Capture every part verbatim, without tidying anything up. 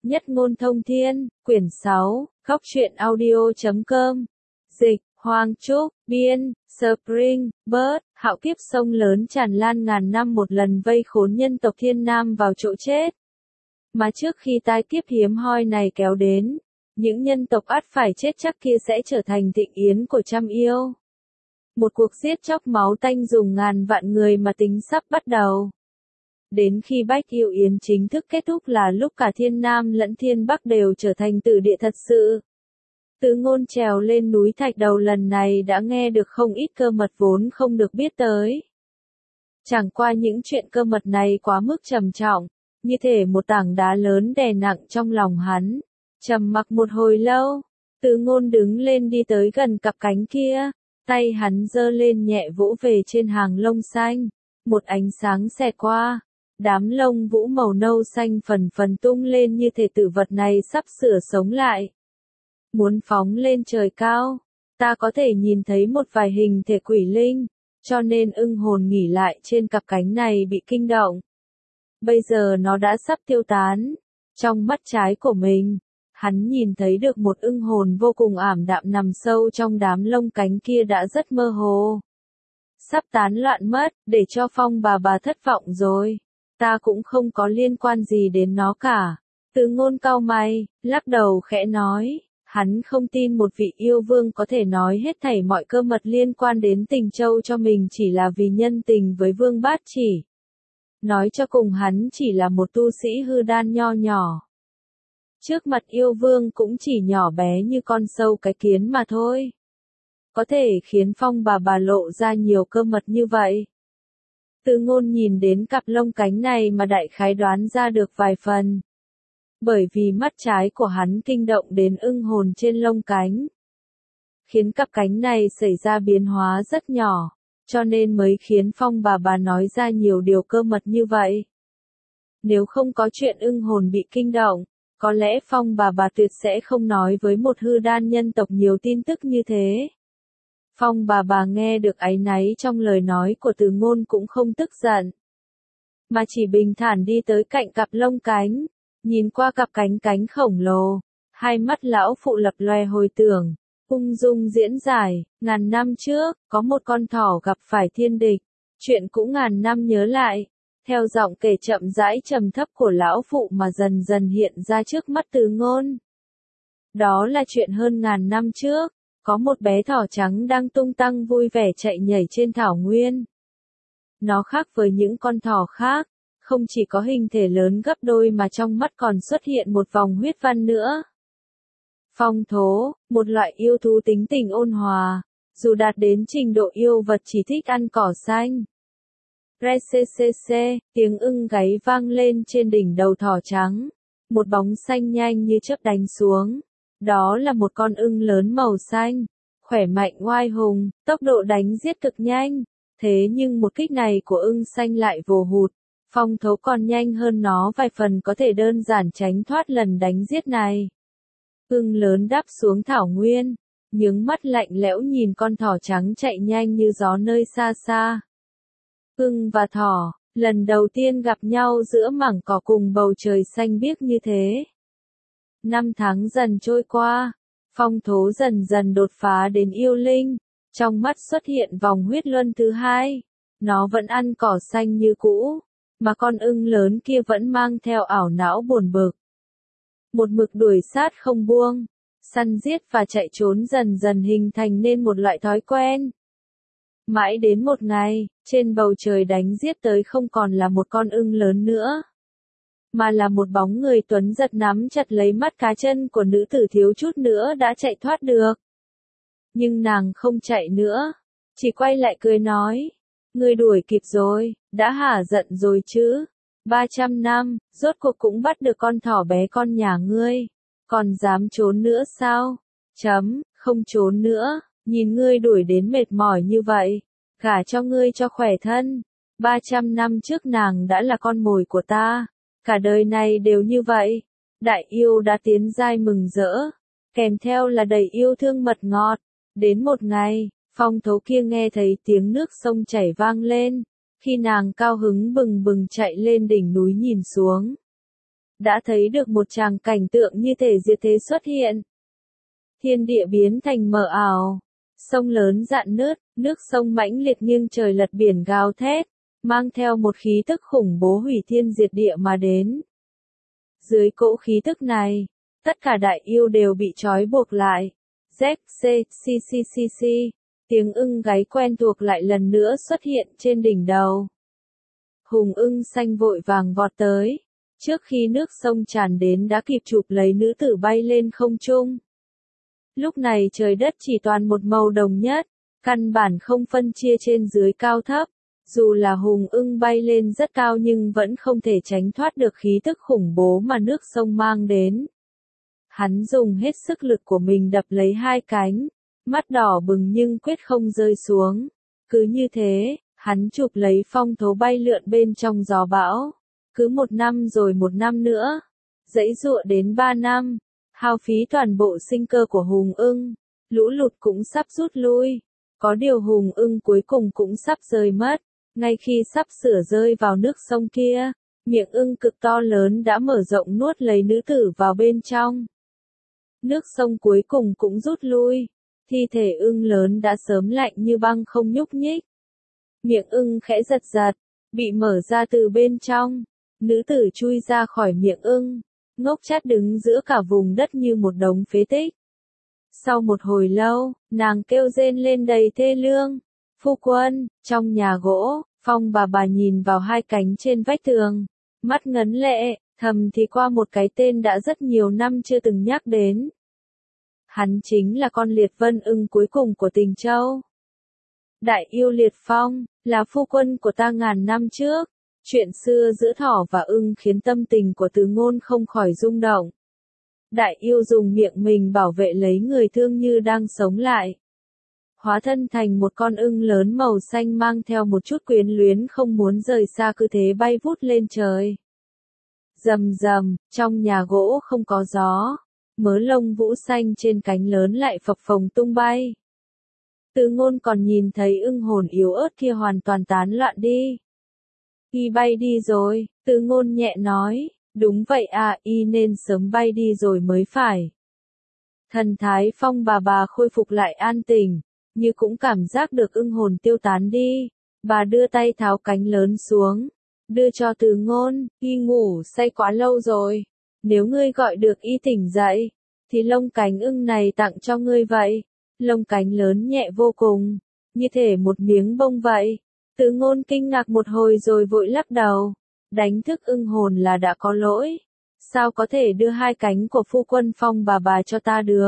Nhất ngôn thông thiên, quyển sáu, góc truyện audio chấm com. Dịch, Hoàng Trúc, biên, Spring, Bird, hạo kiếp sông lớn tràn lan ngàn năm một lần vây khốn nhân tộc Thiên Nam vào chỗ chết. Mà trước khi tai kiếp hiếm hoi này kéo đến, những nhân tộc ắt phải chết chắc kia sẽ trở thành thịnh yến của trăm yêu. Một cuộc giết chóc máu tanh dùng ngàn vạn người mà tính sắp bắt đầu. Đến khi Bách Yêu Yến chính thức kết thúc là lúc cả Thiên Nam lẫn Thiên Bắc đều trở thành tử địa thật sự. Từ Ngôn trèo lên núi Thạch Đầu lần này đã nghe được không ít cơ mật vốn không được biết tới. Chẳng qua những chuyện cơ mật này quá mức trầm trọng, như thể một tảng đá lớn đè nặng trong lòng hắn. Trầm mặc một hồi lâu, Từ Ngôn đứng lên đi tới gần cặp cánh kia, tay hắn giơ lên nhẹ vỗ về trên hàng lông xanh, một ánh sáng xẹt qua. Đám lông vũ màu nâu xanh phần phần tung lên như thể tử vật này sắp sửa sống lại. Muốn phóng lên trời cao, ta có thể nhìn thấy một vài hình thể quỷ linh, cho nên ưng hồn nghỉ lại trên cặp cánh này bị kinh động. Bây giờ nó đã sắp tiêu tán. Trong mắt trái của mình, hắn nhìn thấy được một ưng hồn vô cùng ảm đạm nằm sâu trong đám lông cánh kia đã rất mơ hồ. Sắp tán loạn mất, để cho Phong bà bà thất vọng rồi. Ta cũng không có liên quan gì đến nó cả. Từ Ngôn cau mày, lắc đầu khẽ nói, hắn không tin một vị yêu vương có thể nói hết thảy mọi cơ mật liên quan đến Tình Châu cho mình chỉ là vì nhân tình với Vương Bát Chỉ. Nói cho cùng hắn chỉ là một tu sĩ hư đan nho nhỏ. Trước mặt yêu vương cũng chỉ nhỏ bé như con sâu cái kiến mà thôi. Có thể khiến Phong bà bà lộ ra nhiều cơ mật như vậy. Từ Ngôn nhìn đến cặp lông cánh này mà đại khái đoán ra được vài phần. Bởi vì mắt trái của hắn kinh động đến ưng hồn trên lông cánh. Khiến cặp cánh này xảy ra biến hóa rất nhỏ, cho nên mới khiến Phong bà bà nói ra nhiều điều cơ mật như vậy. Nếu không có chuyện ưng hồn bị kinh động, có lẽ Phong bà bà tuyệt sẽ không nói với một hư đan nhân tộc nhiều tin tức như thế. Phong bà bà nghe được áy náy trong lời nói của Từ Ngôn cũng không tức giận, mà chỉ bình thản đi tới cạnh cặp lông cánh, nhìn qua cặp cánh cánh khổng lồ, hai mắt lão phụ lập loè hồi tưởng, ung dung diễn giải, ngàn năm trước, có một con thỏ gặp phải thiên địch, chuyện cũng ngàn năm nhớ lại, theo giọng kể chậm rãi trầm thấp của lão phụ mà dần dần hiện ra trước mắt Từ Ngôn. Đó là chuyện hơn ngàn năm trước. Có một bé thỏ trắng đang tung tăng vui vẻ chạy nhảy trên thảo nguyên. Nó khác với những con thỏ khác, không chỉ có hình thể lớn gấp đôi mà trong mắt còn xuất hiện một vòng huyết văn nữa. Phong thố, một loại yêu thú tính tình ôn hòa, dù đạt đến trình độ yêu vật chỉ thích ăn cỏ xanh. Rccc, tiếng ưng gáy vang lên trên đỉnh đầu thỏ trắng. Một bóng xanh nhanh như chớp đánh xuống. Đó là một con ưng lớn màu xanh, khỏe mạnh oai hùng, tốc độ đánh giết cực nhanh. Thế nhưng một kích này của ưng xanh lại vồ hụt. Phong thố còn nhanh hơn nó vài phần có thể đơn giản tránh thoát lần đánh giết này. Ưng lớn đáp xuống thảo nguyên, nhướng mắt lạnh lẽo nhìn con thỏ trắng chạy nhanh như gió nơi xa xa. Ưng và thỏ, lần đầu tiên gặp nhau giữa mảng cỏ cùng bầu trời xanh biếc như thế. Năm tháng dần trôi qua, phong thố dần dần đột phá đến yêu linh, trong mắt xuất hiện vòng huyết luân thứ hai. Nó vẫn ăn cỏ xanh như cũ, mà con ưng lớn kia vẫn mang theo ảo não buồn bực. Một mực đuổi sát không buông, săn giết và chạy trốn dần dần hình thành nên một loại thói quen. Mãi đến một ngày, trên bầu trời đánh giết tới không còn là một con ưng lớn nữa, mà là một bóng người tuấn giật nắm chặt lấy mắt cá chân của nữ tử thiếu chút nữa đã chạy thoát được. Nhưng nàng không chạy nữa, chỉ quay lại cười nói, ngươi đuổi kịp rồi, đã hả giận rồi chứ, ba trăm năm, rốt cuộc cũng bắt được con thỏ bé con nhà ngươi, còn dám trốn nữa sao? Chấm, không trốn nữa, nhìn ngươi đuổi đến mệt mỏi như vậy, gả cho ngươi cho khỏe thân, ba trăm năm trước nàng đã là con mồi của ta. Cả đời này đều như vậy. Đại yêu đã tiến giai mừng rỡ, kèm theo là đầy yêu thương mật ngọt. Đến một ngày, phong thố kia nghe thấy tiếng nước sông chảy vang lên, khi nàng cao hứng bừng bừng chạy lên đỉnh núi nhìn xuống. đã thấy được một tràng cảnh tượng như thể diệt thế xuất hiện. Thiên địa biến thành mờ ảo, sông lớn rạn nứt, nước sông mãnh liệt nghiêng trời lật biển gào thét, mang theo một khí tức khủng bố hủy thiên diệt địa mà đến. Dưới cỗ khí tức này, tất cả đại yêu đều bị trói buộc lại. Z, C, C, C, C, C, tiếng ưng gáy quen thuộc lại lần nữa xuất hiện trên đỉnh đầu. Hùng ưng xanh vội vàng vọt tới, trước khi nước sông tràn đến đã kịp chụp lấy nữ tử bay lên không trung. Lúc này trời đất chỉ toàn một màu đồng nhất, căn bản không phân chia trên dưới cao thấp. Dù là hùng ưng bay lên rất cao nhưng vẫn không thể tránh thoát được khí tức khủng bố mà nước sông mang đến. Hắn dùng hết sức lực của mình đập lấy hai cánh, mắt đỏ bừng nhưng quyết không rơi xuống. Cứ như thế, hắn chụp lấy phong thố bay lượn bên trong gió bão. Cứ một năm rồi một năm nữa, giãy giụa đến ba năm, hao phí toàn bộ sinh cơ của hùng ưng, lũ lụt cũng sắp rút lui. Có điều hùng ưng cuối cùng cũng sắp rơi mất. Ngay khi sắp sửa rơi vào nước sông kia, miệng ưng cực to lớn đã mở rộng nuốt lấy nữ tử vào bên trong. Nước sông cuối cùng cũng rút lui, thi thể ưng lớn đã sớm lạnh như băng không nhúc nhích. Miệng ưng khẽ giật giật, bị mở ra từ bên trong, nữ tử chui ra khỏi miệng ưng, ngốc chát đứng giữa cả vùng đất như một đống phế tích. Sau một hồi lâu, nàng kêu rên lên đầy thê lương. Phu quân, trong nhà gỗ, Phong bà bà nhìn vào hai cánh trên vách tường, mắt ngấn lệ, thầm thì qua một cái tên đã rất nhiều năm chưa từng nhắc đến. Hắn chính là con liệt vân ưng cuối cùng của Tình Châu. Đại yêu Liệt Phong, là phu quân của ta ngàn năm trước. Chuyện xưa giữa thỏ và ưng khiến tâm tình của Từ Ngôn không khỏi rung động. Đại yêu dùng miệng mình bảo vệ lấy người thương như đang sống lại. Hóa thân thành một con ưng lớn màu xanh mang theo một chút quyến luyến không muốn rời xa, cứ thế bay vút lên trời. Rầm rầm, trong nhà gỗ không có gió, mớ lông vũ xanh trên cánh lớn lại phập phồng tung bay. Từ Ngôn còn nhìn thấy ưng hồn yếu ớt kia hoàn toàn tán loạn đi. Y bay đi rồi, Từ Ngôn nhẹ nói, đúng vậy à, y nên sớm bay đi rồi mới phải. Thần thái Phong bà bà khôi phục lại an tĩnh, như cũng cảm giác được ưng hồn tiêu tán đi. Bà đưa tay tháo cánh lớn xuống, đưa cho Từ Ngôn, y ngủ say quá lâu rồi. Nếu ngươi gọi được y tỉnh dậy, thì lông cánh ưng này tặng cho ngươi vậy. Lông cánh lớn nhẹ vô cùng, như thể một miếng bông vậy. Từ Ngôn kinh ngạc một hồi rồi vội lắc đầu. Đánh thức ưng hồn là đã có lỗi. Sao có thể đưa hai cánh của phu quân Phong bà bà cho ta được?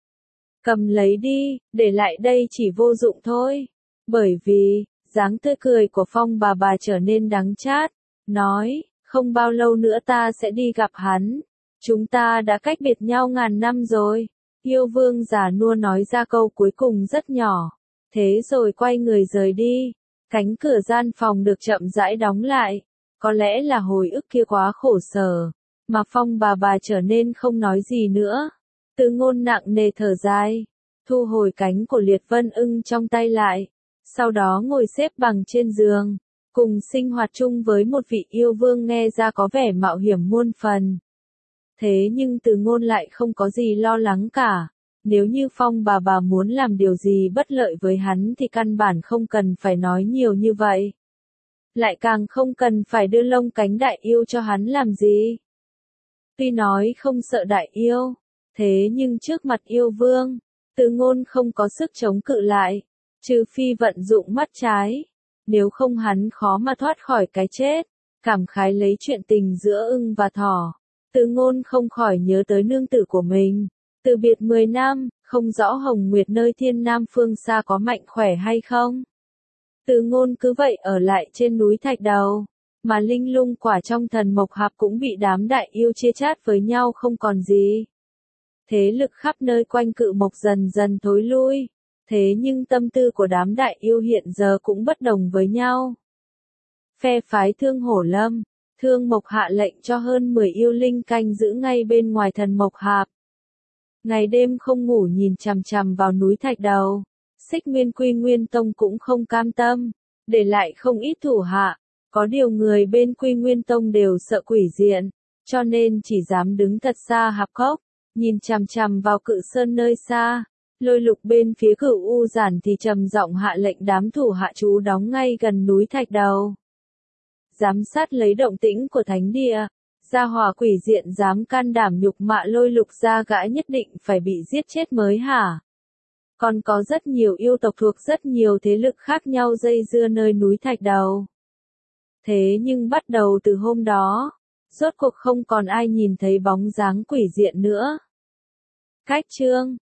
Cầm lấy đi, để lại đây chỉ vô dụng thôi. Bởi vì, dáng tươi cười của Phong bà bà trở nên đắng chát. Nói, không bao lâu nữa ta sẽ đi gặp hắn. Chúng ta đã cách biệt nhau ngàn năm rồi. Yêu vương già nua nói ra câu cuối cùng rất nhỏ. Thế rồi quay người rời đi. Cánh cửa gian phòng được chậm rãi đóng lại. Có lẽ là hồi ức kia quá khổ sở, mà Phong bà bà trở nên không nói gì nữa. Từ Ngôn nặng nề thở dài, thu hồi cánh của Liệt Vân ưng trong tay lại, sau đó ngồi xếp bằng trên giường, cùng sinh hoạt chung với một vị yêu vương nghe ra có vẻ mạo hiểm muôn phần. Thế nhưng Từ Ngôn lại không có gì lo lắng cả. Nếu như Phong bà bà muốn làm điều gì bất lợi với hắn thì căn bản không cần phải nói nhiều như vậy. Lại càng không cần phải đưa lông cánh đại yêu cho hắn làm gì. Tuy nói không sợ đại yêu, thế nhưng trước mặt yêu vương, Từ Ngôn không có sức chống cự lại, trừ phi vận dụng mắt trái. Nếu không hắn khó mà thoát khỏi cái chết. Cảm khái lấy chuyện tình giữa ưng và thỏ, Từ Ngôn không khỏi nhớ tới nương tử của mình. Từ biệt mười năm, không rõ Hồng Nguyệt nơi thiên nam phương xa có mạnh khỏe hay không. Từ Ngôn cứ vậy ở lại trên núi Thạch Đầu, mà linh lung quả trong thần mộc hạp cũng bị đám đại yêu chia chát với nhau không còn gì. Thế lực khắp nơi quanh cự mộc dần dần thối lui, thế nhưng tâm tư của đám đại yêu hiện giờ cũng bất đồng với nhau. Phe phái Thương Hổ Lâm, Thương Mộc hạ lệnh cho hơn mười yêu linh canh giữ ngay bên ngoài thần mộc hạp. Ngày đêm không ngủ nhìn chằm chằm vào núi Thạch Đầu. Xích Nguyên Quy Nguyên Tông cũng không cam tâm, để lại không ít thủ hạ. Có điều người bên Quy Nguyên Tông đều sợ quỷ diện, cho nên chỉ dám đứng thật xa hạp cốc, nhìn chằm chằm vào cự sơn nơi xa. Lôi Lục bên phía Cửu U Giản thì trầm giọng hạ lệnh đám thủ hạ trú đóng ngay gần núi Thạch Đầu. Giám sát lấy động tĩnh của thánh địa, gia hỏa quỷ diện dám can đảm nhục mạ Lôi Lục gia gã nhất định phải bị giết chết mới hả? Còn có rất nhiều yêu tộc thuộc rất nhiều thế lực khác nhau dây dưa nơi núi Thạch Đầu. Thế nhưng bắt đầu từ hôm đó, rốt cuộc không còn ai nhìn thấy bóng dáng quỷ diện nữa. Cách chương